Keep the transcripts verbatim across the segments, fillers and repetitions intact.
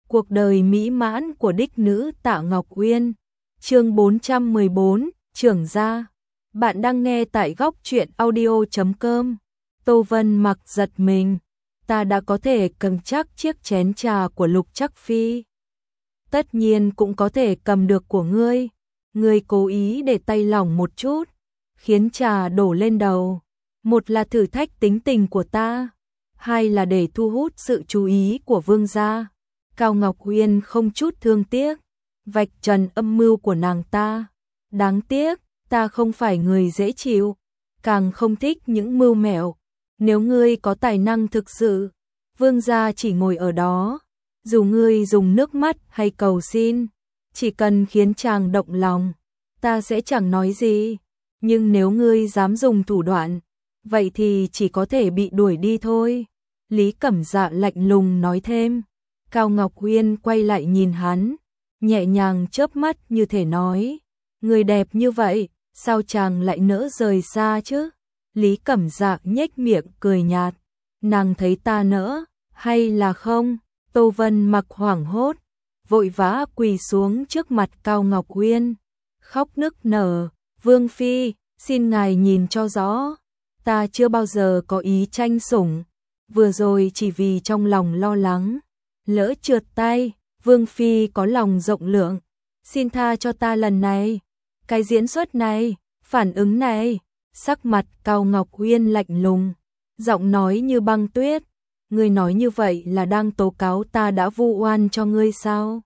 Cuộc đời mỹ mãn của đích nữ Tạ Ngọc Uyên. Chương bốn trăm mười bốn, trưởng gia. Bạn đang nghe tại góc truyện audio chấm com. Tô Vân Mặc giật mình, ta đã có thể cầm chắc chiếc chén trà của Lục Trắc Phi. Tất nhiên cũng có thể cầm được của ngươi. Ngươi cố ý để tay lỏng một chút, khiến trà đổ lên đầu. Một là thử thách tính tình của ta, hai là để thu hút sự chú ý của vương gia. Cao Ngọc Uyên không chút thương tiếc vạch trần âm mưu của nàng ta. Đáng tiếc, ta không phải người dễ chịu, càng không thích những mưu mẹo. Nếu ngươi có tài năng thực sự, vương gia chỉ ngồi ở đó, dù ngươi dùng nước mắt hay cầu xin, chỉ cần khiến chàng động lòng, ta sẽ chẳng nói gì. Nhưng nếu ngươi dám dùng thủ đoạn, vậy thì chỉ có thể bị đuổi đi thôi. Lý Cẩm Dạ lạnh lùng nói thêm. Cao Ngọc Uyên quay lại nhìn hắn, nhẹ nhàng chớp mắt như thể nói, người đẹp như vậy, sao chàng lại nỡ rời xa chứ? Lý Cẩm Dạ nhếch miệng cười nhạt, nàng thấy ta nỡ, hay là không? Tô Vân Mặc hoảng hốt, vội vã quỳ xuống trước mặt Cao Ngọc Uyên, khóc nức nở, Vương Phi, xin ngài nhìn cho rõ, ta chưa bao giờ có ý tranh sủng, vừa rồi chỉ vì trong lòng lo lắng. Lỡ trượt tay, Vương Phi có lòng rộng lượng, xin tha cho ta lần này. Cái diễn xuất này, phản ứng này, sắc mặt Cao Ngọc Uyên lạnh lùng, giọng nói như băng tuyết. Ngươi nói như vậy là đang tố cáo ta đã vu oan cho ngươi sao?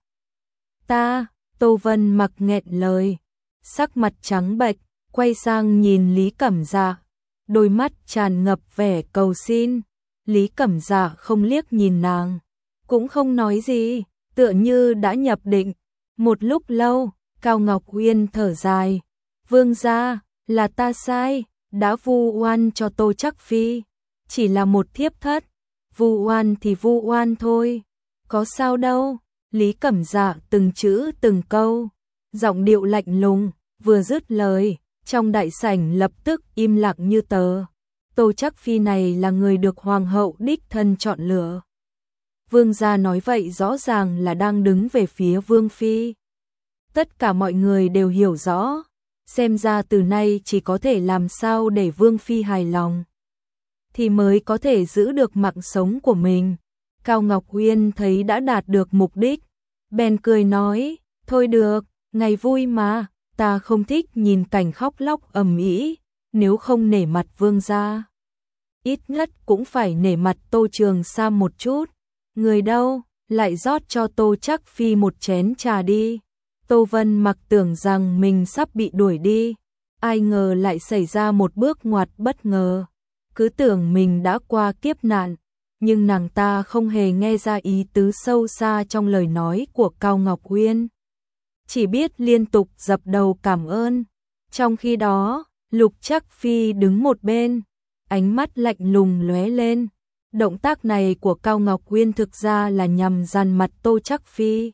Ta, Tô Vân Mặc nghẹn lời, sắc mặt trắng bệch, quay sang nhìn Lý Cẩm Dạ, đôi mắt tràn ngập vẻ cầu xin. Lý Cẩm Dạ không liếc nhìn nàng, cũng không nói gì, tựa như đã nhập định. Một lúc lâu, Cao Ngọc Uyên thở dài, vương gia, là ta sai, đã vu oan cho Tô Trắc Phi, chỉ là một thiếp thất, vu oan thì vu oan thôi, có sao đâu. Lý Cẩm Dạ từng chữ từng câu, giọng điệu lạnh lùng, vừa dứt lời, trong đại sảnh lập tức im lặng như tờ. Tô Trắc Phi này là người được hoàng hậu đích thân chọn lựa. Vương gia nói vậy rõ ràng là đang đứng về phía Vương Phi. Tất cả mọi người đều hiểu rõ, xem ra từ nay chỉ có thể làm sao để Vương Phi hài lòng, thì mới có thể giữ được mạng sống của mình. Cao Ngọc Uyên thấy đã đạt được mục đích, bèn cười nói, thôi được, ngày vui mà, ta không thích nhìn cảnh khóc lóc ầm ĩ, nếu không nể mặt vương gia, ít nhất cũng phải nể mặt Tô Trường Sam một chút. Người đâu, lại rót cho Tô Trắc Phi một chén trà đi. Tô Vân Mặc tưởng rằng mình sắp bị đuổi đi, ai ngờ lại xảy ra một bước ngoặt bất ngờ. Cứ tưởng mình đã qua kiếp nạn, nhưng nàng ta không hề nghe ra ý tứ sâu xa trong lời nói của Cao Ngọc Uyên, chỉ biết liên tục dập đầu cảm ơn. Trong khi đó, Lục Trắc Phi đứng một bên, ánh mắt lạnh lùng lóe lên. Động tác này của Cao Ngọc Uyên thực ra là nhằm dằn mặt Tô Trắc Phi.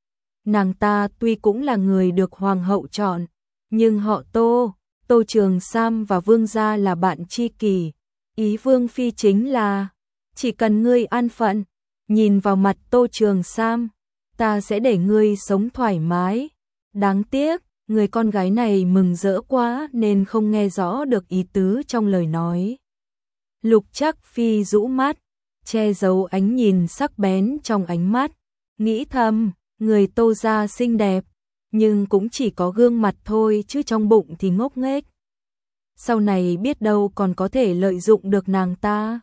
Nàng ta tuy cũng là người được hoàng hậu chọn, nhưng họ Tô, Tô Trường Sam và vương gia là bạn tri kỷ. Ý Vương Phi chính là, chỉ cần ngươi an phận, nhìn vào mặt Tô Trường Sam, ta sẽ để ngươi sống thoải mái. Đáng tiếc, người con gái này mừng rỡ quá nên không nghe rõ được ý tứ trong lời nói. Lục Trắc Phi rũ mắt, che giấu ánh nhìn sắc bén trong ánh mắt, nghĩ thầm, người Tô gia xinh đẹp, nhưng cũng chỉ có gương mặt thôi chứ trong bụng thì ngốc nghếch. Sau này biết đâu còn có thể lợi dụng được nàng ta.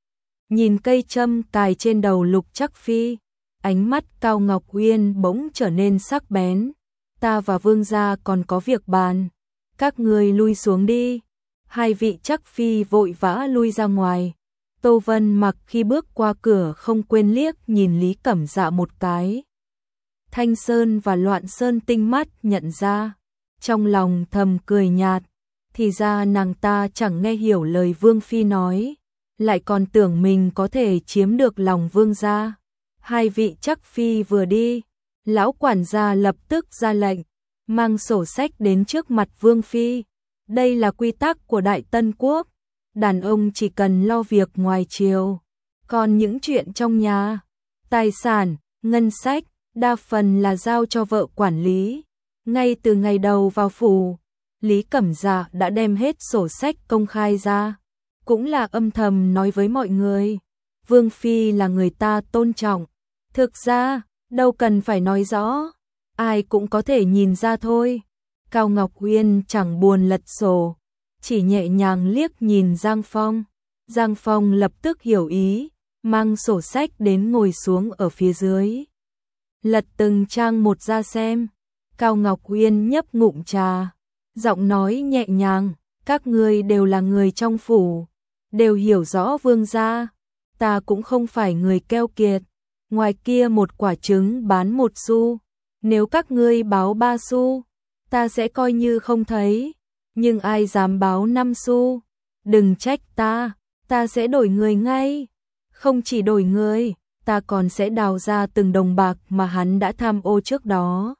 Nhìn cây châm cài trên đầu Lục Trắc Phi, ánh mắt Cao Ngọc Uyên bỗng trở nên sắc bén. Ta và vương gia còn có việc bàn, các người lui xuống đi. Hai vị Trắc Phi vội vã lui ra ngoài. Tô Vân Mặc khi bước qua cửa không quên liếc nhìn Lý Cẩm Dạ một cái. Thanh Sơn và Loạn Sơn tinh mắt nhận ra, trong lòng thầm cười nhạt, thì ra nàng ta chẳng nghe hiểu lời Vương Phi nói, lại còn tưởng mình có thể chiếm được lòng vương gia. Hai vị Trắc Phi vừa đi, lão quản gia lập tức ra lệnh, mang sổ sách đến trước mặt Vương Phi. Đây là quy tắc của Đại Tân Quốc, đàn ông chỉ cần lo việc ngoài triều, còn những chuyện trong nhà, tài sản, ngân sách, đa phần là giao cho vợ quản lý. Ngay từ ngày đầu vào phủ, Lý Cẩm Dạ đã đem hết sổ sách công khai ra, cũng là âm thầm nói với mọi người. Vương Phi là người ta tôn trọng. Thực ra, đâu cần phải nói rõ, ai cũng có thể nhìn ra thôi. Cao Ngọc Uyên chẳng buồn lật sổ, chỉ nhẹ nhàng liếc nhìn Giang Phong. Giang Phong lập tức hiểu ý, mang sổ sách đến ngồi xuống ở phía dưới. Lật từng trang một ra xem. Cao Ngọc Uyên nhấp ngụm trà, giọng nói nhẹ nhàng, các ngươi đều là người trong phủ, đều hiểu rõ vương gia, ta cũng không phải người keo kiệt, ngoài kia một quả trứng bán một xu, nếu các ngươi báo ba xu, ta sẽ coi như không thấy, nhưng ai dám báo năm xu, đừng trách ta, ta sẽ đổi người ngay, không chỉ đổi người, ta còn sẽ đào ra từng đồng bạc mà hắn đã tham ô trước đó.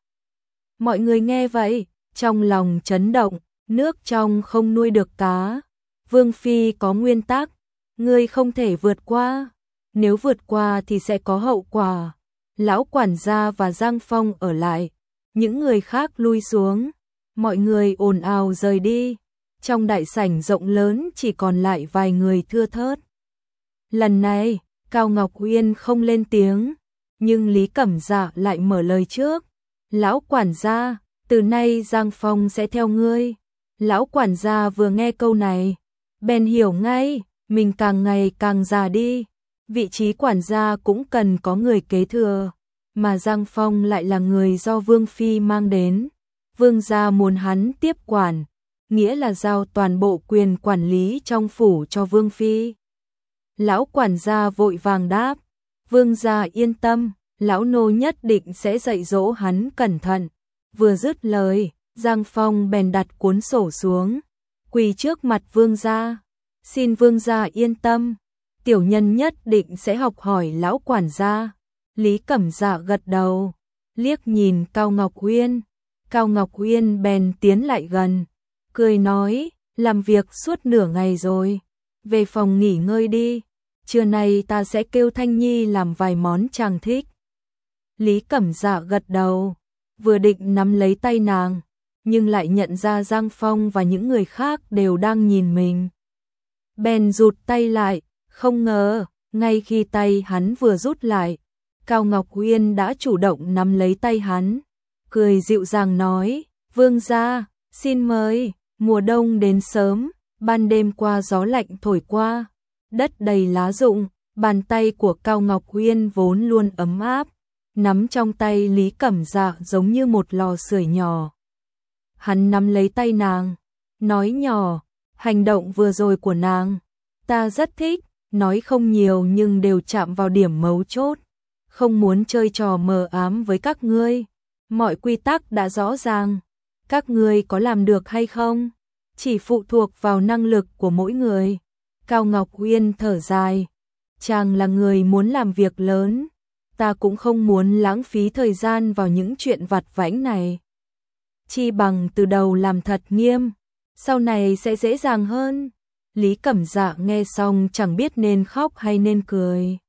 Mọi người nghe vậy, trong lòng chấn động, nước trong không nuôi được cá. Vương Phi có nguyên tắc, ngươi không thể vượt qua, nếu vượt qua thì sẽ có hậu quả. Lão quản gia và Giang Phong ở lại, những người khác lui xuống, mọi người ồn ào rời đi. Trong đại sảnh rộng lớn chỉ còn lại vài người thưa thớt. Lần này, Cao Ngọc Uyên không lên tiếng, nhưng Lý Cẩm Dạ lại mở lời trước. Lão quản gia, từ nay Giang Phong sẽ theo ngươi. Lão quản gia vừa nghe câu này, bèn hiểu ngay, mình càng ngày càng già đi, vị trí quản gia cũng cần có người kế thừa, mà Giang Phong lại là người do Vương Phi mang đến. Vương gia muốn hắn tiếp quản, nghĩa là giao toàn bộ quyền quản lý trong phủ cho Vương Phi. Lão quản gia vội vàng đáp, Vương gia yên tâm, lão nô nhất định sẽ dạy dỗ hắn cẩn thận. Vừa dứt lời, Giang Phong bèn đặt cuốn sổ xuống, quỳ trước mặt vương gia. Xin vương gia yên tâm, tiểu nhân nhất định sẽ học hỏi lão quản gia. Lý Cẩm Dạ gật đầu, liếc nhìn Cao Ngọc Uyên. Cao Ngọc Uyên bèn tiến lại gần, cười nói, làm việc suốt nửa ngày rồi, về phòng nghỉ ngơi đi, trưa nay ta sẽ kêu Thanh Nhi làm vài món chàng thích. Lý Cẩm Dạ gật đầu, vừa định nắm lấy tay nàng, nhưng lại nhận ra Giang Phong và những người khác đều đang nhìn mình. Bèn rụt tay lại, không ngờ, ngay khi tay hắn vừa rút lại, Cao Ngọc Uyên đã chủ động nắm lấy tay hắn, cười dịu dàng nói, vương gia, xin mời, mùa đông đến sớm, ban đêm qua gió lạnh thổi qua, đất đầy lá rụng, bàn tay của Cao Ngọc Uyên vốn luôn ấm áp, nắm trong tay Lý Cẩm Dạ giống như một lò sưởi nhỏ. Hắn nắm lấy tay nàng, nói nhỏ, hành động vừa rồi của nàng, ta rất thích, nói không nhiều nhưng đều chạm vào điểm mấu chốt, không muốn chơi trò mờ ám với các ngươi, mọi quy tắc đã rõ ràng, các ngươi có làm được hay không, chỉ phụ thuộc vào năng lực của mỗi người. Cao Ngọc Uyên thở dài, chàng là người muốn làm việc lớn, ta cũng không muốn lãng phí thời gian vào những chuyện vặt vãnh này. Chi bằng từ đầu làm thật nghiêm, sau này sẽ dễ dàng hơn. Lý Cẩm Dạ nghe xong chẳng biết nên khóc hay nên cười.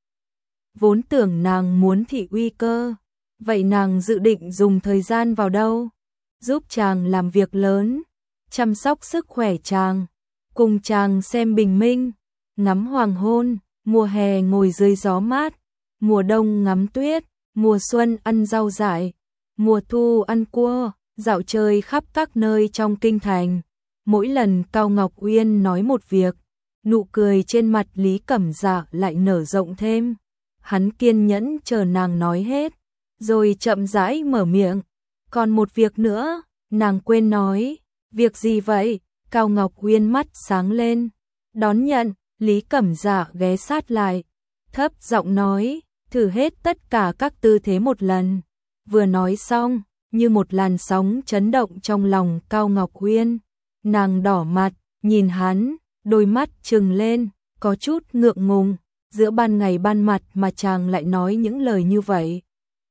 Vốn tưởng nàng muốn thị uy cơ, vậy nàng dự định dùng thời gian vào đâu? Giúp chàng làm việc lớn, chăm sóc sức khỏe chàng, cùng chàng xem bình minh, ngắm hoàng hôn, mùa hè ngồi dưới gió mát, mùa đông ngắm tuyết, mùa xuân ăn rau dại, mùa thu ăn cua, dạo chơi khắp các nơi trong kinh thành. Mỗi lần Cao Ngọc Uyên nói một việc, nụ cười trên mặt Lý Cẩm Dạ lại nở rộng thêm. Hắn kiên nhẫn chờ nàng nói hết, rồi chậm rãi mở miệng. Còn một việc nữa, nàng quên nói. Việc gì vậy? Cao Ngọc Uyên mắt sáng lên. Đón nhận, Lý Cẩm Dạ ghé sát lại, thấp giọng nói, thử hết tất cả các tư thế một lần. Vừa nói xong, như một làn sóng chấn động trong lòng Cao Ngọc Uyên. Nàng đỏ mặt, nhìn hắn, đôi mắt trừng lên, có chút ngượng ngùng. Giữa ban ngày ban mặt mà chàng lại nói những lời như vậy.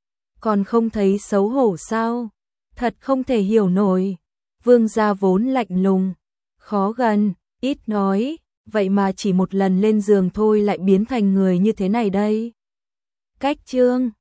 Còn không thấy xấu hổ sao? Thật không thể hiểu nổi. Vương gia vốn lạnh lùng, khó gần, ít nói, vậy mà chỉ một lần lên giường thôi lại biến thành người như thế này đây. Cách chương